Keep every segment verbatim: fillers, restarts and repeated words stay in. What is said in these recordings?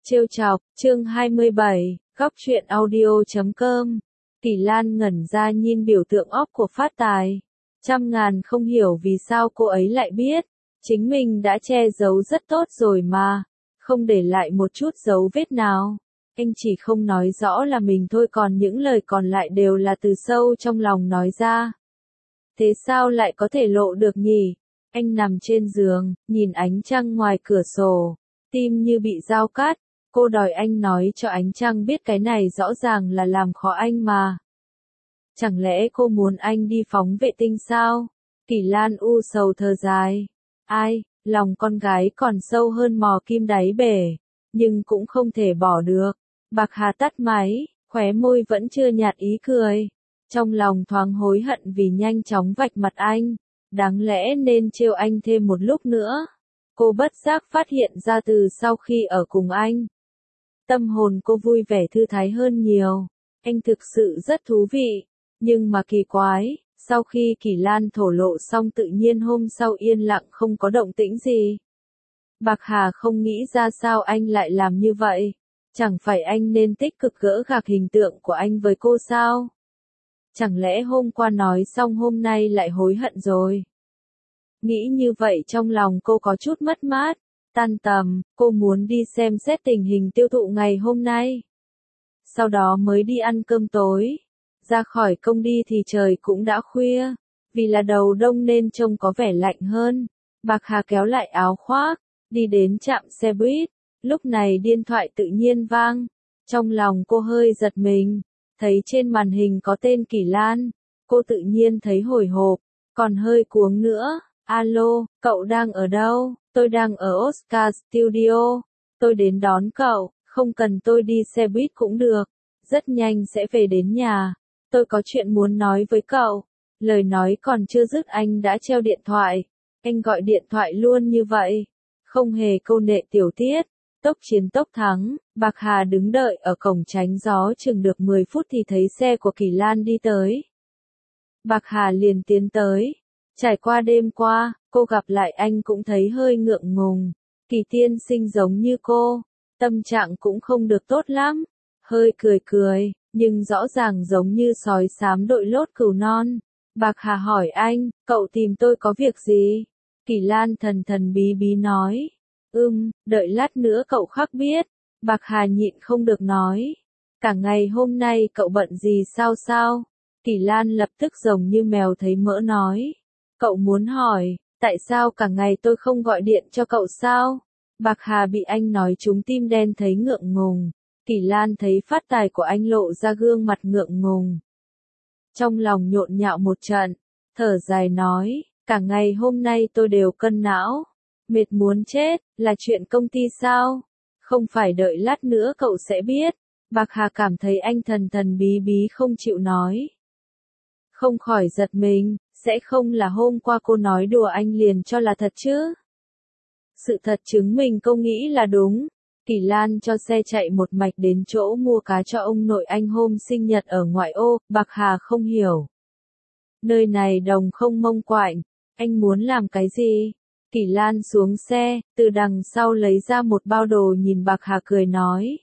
Trêu chọc, chương hai mươi bảy, góc truyện audio chấm com. Kỳ Lan ngẩn ra nhìn biểu tượng óc của Phát Tài. Trăm ngàn không hiểu vì sao cô ấy lại biết. Chính mình đã che giấu rất tốt rồi mà. Không để lại một chút dấu vết nào. Anh chỉ không nói rõ là mình thôi, còn những lời còn lại đều là từ sâu trong lòng nói ra. Thế sao lại có thể lộ được nhỉ? Anh nằm trên giường, nhìn ánh trăng ngoài cửa sổ. Tim như bị dao cắt. Cô đòi anh nói cho ánh trăng biết cái này rõ ràng là làm khó anh mà. Chẳng lẽ cô muốn anh đi phóng vệ tinh sao? Kỳ Lan u sầu thở dài. Ai, lòng con gái còn sâu hơn mò kim đáy bể. Nhưng cũng không thể bỏ được. Bạc Hà tắt máy, khóe môi vẫn chưa nhạt ý cười. Trong lòng thoáng hối hận vì nhanh chóng vạch mặt anh. Đáng lẽ nên trêu anh thêm một lúc nữa. Cô bất giác phát hiện ra từ sau khi ở cùng anh. Tâm hồn cô vui vẻ thư thái hơn nhiều. Anh thực sự rất thú vị. Nhưng mà kỳ quái, sau khi Kỳ Lan thổ lộ xong tự nhiên hôm sau yên lặng không có động tĩnh gì. Bạc Hà không nghĩ ra sao anh lại làm như vậy. Chẳng phải anh nên tích cực gỡ gạc hình tượng của anh với cô sao? Chẳng lẽ hôm qua nói xong hôm nay lại hối hận rồi? Nghĩ như vậy trong lòng cô có chút mất mát. Tan tầm, cô muốn đi xem xét tình hình tiêu thụ ngày hôm nay. Sau đó mới đi ăn cơm tối. Ra khỏi công đi thì trời cũng đã khuya. Vì là đầu đông nên trông có vẻ lạnh hơn. Bạc Hà kéo lại áo khoác, đi đến trạm xe buýt. Lúc này điện thoại tự nhiên vang. Trong lòng cô hơi giật mình. Thấy trên màn hình có tên Kỳ Lan. Cô tự nhiên thấy hồi hộp, còn hơi cuống nữa. Alo, cậu đang ở đâu? Tôi đang ở Oscar Studio. Tôi đến đón cậu, không cần tôi đi xe buýt cũng được. Rất nhanh sẽ về đến nhà. Tôi có chuyện muốn nói với cậu. Lời nói còn chưa dứt anh đã treo điện thoại. Anh gọi điện thoại luôn như vậy. Không hề câu nệ tiểu tiết. Tốc chiến tốc thắng. Bạc Hà đứng đợi ở cổng tránh gió chừng được mười phút thì thấy xe của Kỳ Lan đi tới. Bạc Hà liền tiến tới. Trải qua đêm qua, cô gặp lại anh cũng thấy hơi ngượng ngùng. Kỳ tiên sinh giống như cô, tâm trạng cũng không được tốt lắm. Hơi cười cười, nhưng rõ ràng giống như sói xám đội lốt cừu non. Bạc Hà hỏi anh, cậu tìm tôi có việc gì? Kỳ Lan thần thần bí bí nói. Ừm, đợi lát nữa cậu khắc biết. Bạc Hà nhịn không được nói. Cả ngày hôm nay cậu bận gì sao sao? Kỳ Lan lập tức giống như mèo thấy mỡ nói. Cậu muốn hỏi, tại sao cả ngày tôi không gọi điện cho cậu sao? Bạc Hà bị anh nói trúng tim đen thấy ngượng ngùng. Kỳ Lan thấy Phát Tài của anh lộ ra gương mặt ngượng ngùng. Trong lòng nhộn nhạo một trận, thở dài nói, cả ngày hôm nay tôi đều cân não. Mệt muốn chết, là chuyện công ty sao? Không phải đợi lát nữa cậu sẽ biết. Bạc Hà cảm thấy anh thần thần bí bí không chịu nói. Không khỏi giật mình, sẽ không là hôm qua cô nói đùa anh liền cho là thật chứ? Sự thật chứng minh cô nghĩ là đúng. Kỳ Lan cho xe chạy một mạch đến chỗ mua cá cho ông nội anh hôm sinh nhật ở ngoại ô. Bạc Hà không hiểu. Nơi này đồng không mông quạnh. Anh muốn làm cái gì? Kỳ Lan xuống xe, từ đằng sau lấy ra một bao đồ nhìn Bạc Hà cười nói.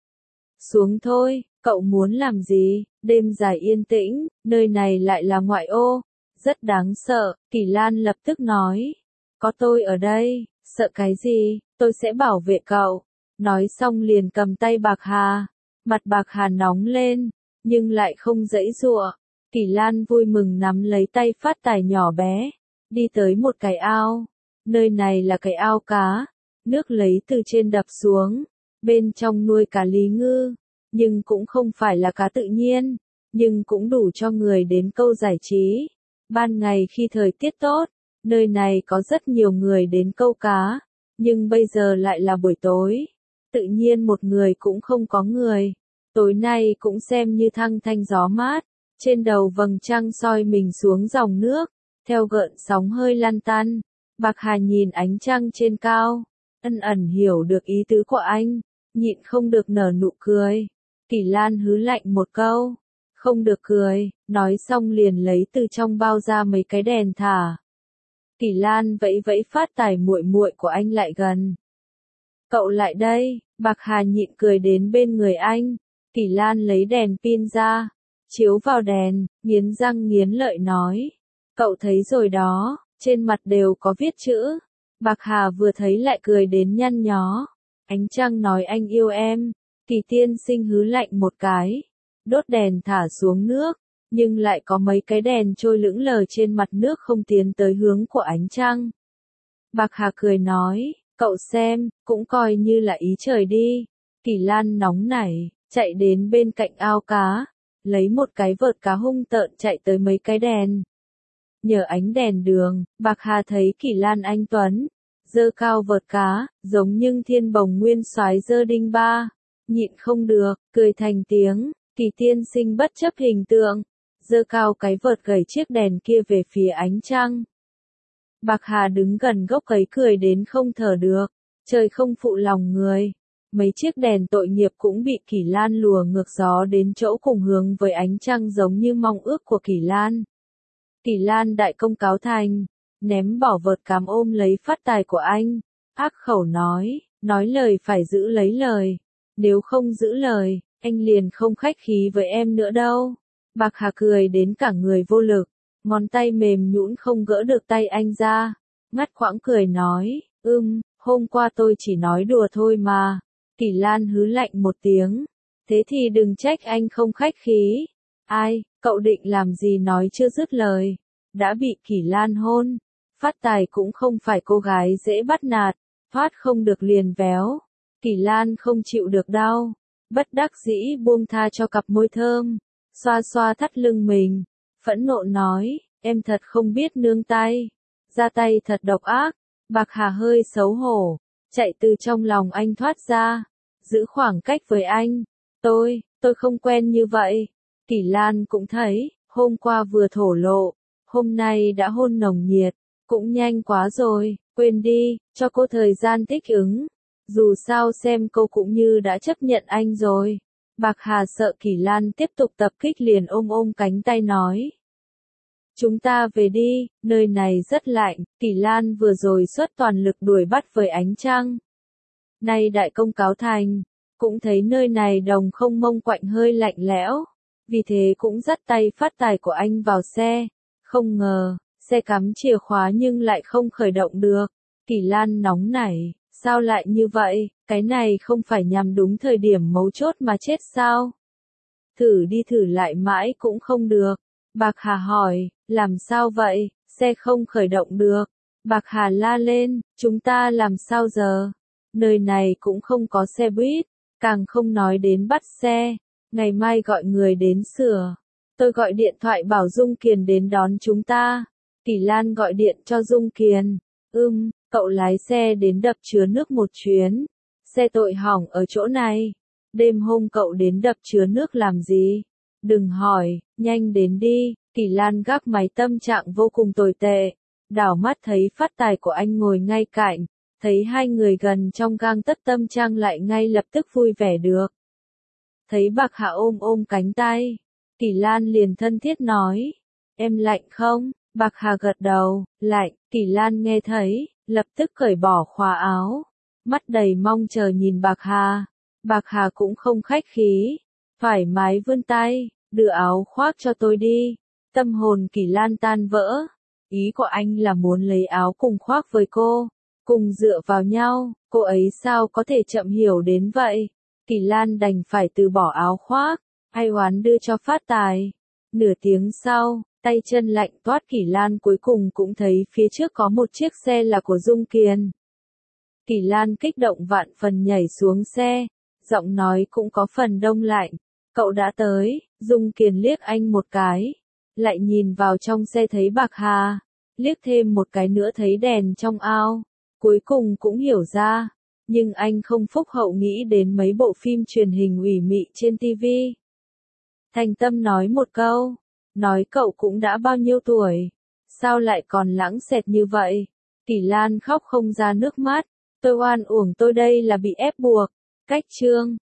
Xuống thôi, cậu muốn làm gì? Đêm dài yên tĩnh, nơi này lại là ngoại ô. Rất đáng sợ, Kỳ Lan lập tức nói. Có tôi ở đây, sợ cái gì, tôi sẽ bảo vệ cậu. Nói xong liền cầm tay Bạc Hà. Mặt Bạc Hà nóng lên, nhưng lại không giãy giụa. Kỳ Lan vui mừng nắm lấy tay Phát Tài nhỏ bé. Đi tới một cái ao. Nơi này là cái ao cá. Nước lấy từ trên đập xuống. Bên trong nuôi cá lý ngư. Nhưng cũng không phải là cá tự nhiên. Nhưng cũng đủ cho người đến câu giải trí. Ban ngày khi thời tiết tốt, nơi này có rất nhiều người đến câu cá, nhưng bây giờ lại là buổi tối. Tự nhiên một người cũng không có người. Tối nay cũng xem như thăng thanh gió mát, trên đầu vầng trăng soi mình xuống dòng nước, theo gợn sóng hơi lăn tăn. Bạc Hà nhìn ánh trăng trên cao, ân ẩn hiểu được ý tứ của anh, nhịn không được nở nụ cười. Kỳ Lan hứ lạnh một câu. Không được cười, nói xong liền lấy từ trong bao ra mấy cái đèn thả. Kỳ Lan vẫy vẫy Phát Tài muội muội của anh lại gần. Cậu lại đây, Bạc Hà nhịn cười đến bên người anh. Kỷ Lan lấy đèn pin ra, chiếu vào đèn, nghiến răng nghiến lợi nói. Cậu thấy rồi đó, trên mặt đều có viết chữ. Bạc Hà vừa thấy lại cười đến nhăn nhó. Ánh trăng nói anh yêu em. Kỳ tiên sinh hứ lạnh một cái. Đốt đèn thả xuống nước, nhưng lại có mấy cái đèn trôi lững lờ trên mặt nước không tiến tới hướng của ánh trăng. Bạc Hà cười nói, cậu xem, cũng coi như là ý trời đi. Kỷ Lan nóng nảy, chạy đến bên cạnh ao cá, lấy một cái vợt cá hung tợn chạy tới mấy cái đèn. Nhờ ánh đèn đường, Bạc Hà thấy Kỷ Lan anh tuấn, giơ cao vợt cá, giống như thiên bồng nguyên soái giơ đinh ba, nhịn không được, cười thành tiếng. Kỳ tiên sinh bất chấp hình tượng, giơ cao cái vợt gầy chiếc đèn kia về phía ánh trăng. Bạc Hà đứng gần gốc ấy cười đến không thở được, trời không phụ lòng người. Mấy chiếc đèn tội nghiệp cũng bị Kỷ Lan lùa ngược gió đến chỗ cùng hướng với ánh trăng giống như mong ước của Kỷ Lan. Kỷ Lan đại công cáo thành, ném bỏ vợt cám ôm lấy phát tài của anh, ác khẩu nói, nói lời phải giữ lấy lời, nếu không giữ lời, anh liền không khách khí với em nữa đâu. Bạc Hà cười đến cả người vô lực, ngón tay mềm nhũn không gỡ được tay anh ra, ngắt quãng cười nói, ưm, hôm qua tôi chỉ nói đùa thôi mà. Kỷ Lan hứ lạnh một tiếng, thế thì đừng trách anh không khách khí. Ai, cậu định làm gì nói chưa dứt lời, đã bị Kỷ Lan hôn. Phát tài cũng không phải cô gái dễ bắt nạt, thoát không được liền véo. Kỷ Lan không chịu được đau, bất đắc dĩ buông tha cho cặp môi thơm, xoa xoa thắt lưng mình, phẫn nộ nói, em thật không biết nương tay, ra tay thật độc ác. Bạc Hà hơi xấu hổ, chạy từ trong lòng anh thoát ra, giữ khoảng cách với anh. Tôi, tôi không quen như vậy. Kỷ Lan cũng thấy, hôm qua vừa thổ lộ, hôm nay đã hôn nồng nhiệt, cũng nhanh quá rồi, quên đi, cho cô thời gian thích ứng. Dù sao xem cô cũng như đã chấp nhận anh rồi. Bạc Hà sợ Kỷ Lan tiếp tục tập kích liền ôm ôm cánh tay nói. Chúng ta về đi, nơi này rất lạnh. Kỷ Lan vừa rồi xuất toàn lực đuổi bắt với ánh trăng. Nay đại công cáo thành, cũng thấy nơi này đồng không mông quạnh hơi lạnh lẽo. Vì thế cũng dắt tay phát tài của anh vào xe. Không ngờ, xe cắm chìa khóa nhưng lại không khởi động được. Kỷ Lan nóng nảy, sao lại như vậy, cái này không phải nhằm đúng thời điểm mấu chốt mà chết sao? Thử đi thử lại mãi cũng không được. Bạc Hà hỏi, làm sao vậy, xe không khởi động được. Bạc Hà la lên, chúng ta làm sao giờ? Nơi này cũng không có xe buýt, càng không nói đến bắt xe. Ngày mai gọi người đến sửa. Tôi gọi điện thoại bảo Dung Kiền đến đón chúng ta. Kỷ Lan gọi điện cho Dung Kiền. Ừm, cậu lái xe đến đập chứa nước một chuyến. Xe tội hỏng ở chỗ này. Đêm hôm cậu đến đập chứa nước làm gì? Đừng hỏi, nhanh đến đi. Kỷ Lan gác máy tâm trạng vô cùng tồi tệ. Đảo mắt thấy phát tài của anh ngồi ngay cạnh. Thấy hai người gần trong gang tấc tâm trạng lại ngay lập tức vui vẻ được. Thấy Bạc Hà ôm ôm cánh tay. Kỷ Lan liền thân thiết nói. Em lạnh không? Bạc Hà gật đầu, lạnh. Kỷ Lan nghe thấy, lập tức cởi bỏ khóa áo. Mắt đầy mong chờ nhìn Bạc Hà. Bạc Hà cũng không khách khí. Thoải mái vươn tay, đưa áo khoác cho tôi đi. Tâm hồn Kỷ Lan tan vỡ. Ý của anh là muốn lấy áo cùng khoác với cô. Cùng dựa vào nhau, cô ấy sao có thể chậm hiểu đến vậy? Kỷ Lan đành phải từ bỏ áo khoác, ai oán đưa cho phát tài. Nửa tiếng sau, tay chân lạnh toát Kỷ Lan cuối cùng cũng thấy phía trước có một chiếc xe là của Dung Kiền. Kỷ Lan kích động vạn phần nhảy xuống xe, giọng nói cũng có phần đông lạnh. Cậu đã tới, Dung Kiền liếc anh một cái, lại nhìn vào trong xe thấy Bạc Hà, liếc thêm một cái nữa thấy đèn trong ao, cuối cùng cũng hiểu ra. Nhưng anh không phúc hậu nghĩ đến mấy bộ phim truyền hình ủy mị trên ti vi. Thành tâm nói một câu, nói cậu cũng đã bao nhiêu tuổi, sao lại còn lãng xẹt như vậy? Kỷ Lan khóc không ra nước mắt, tôi oan uổng tôi đây là bị ép buộc. Cách chương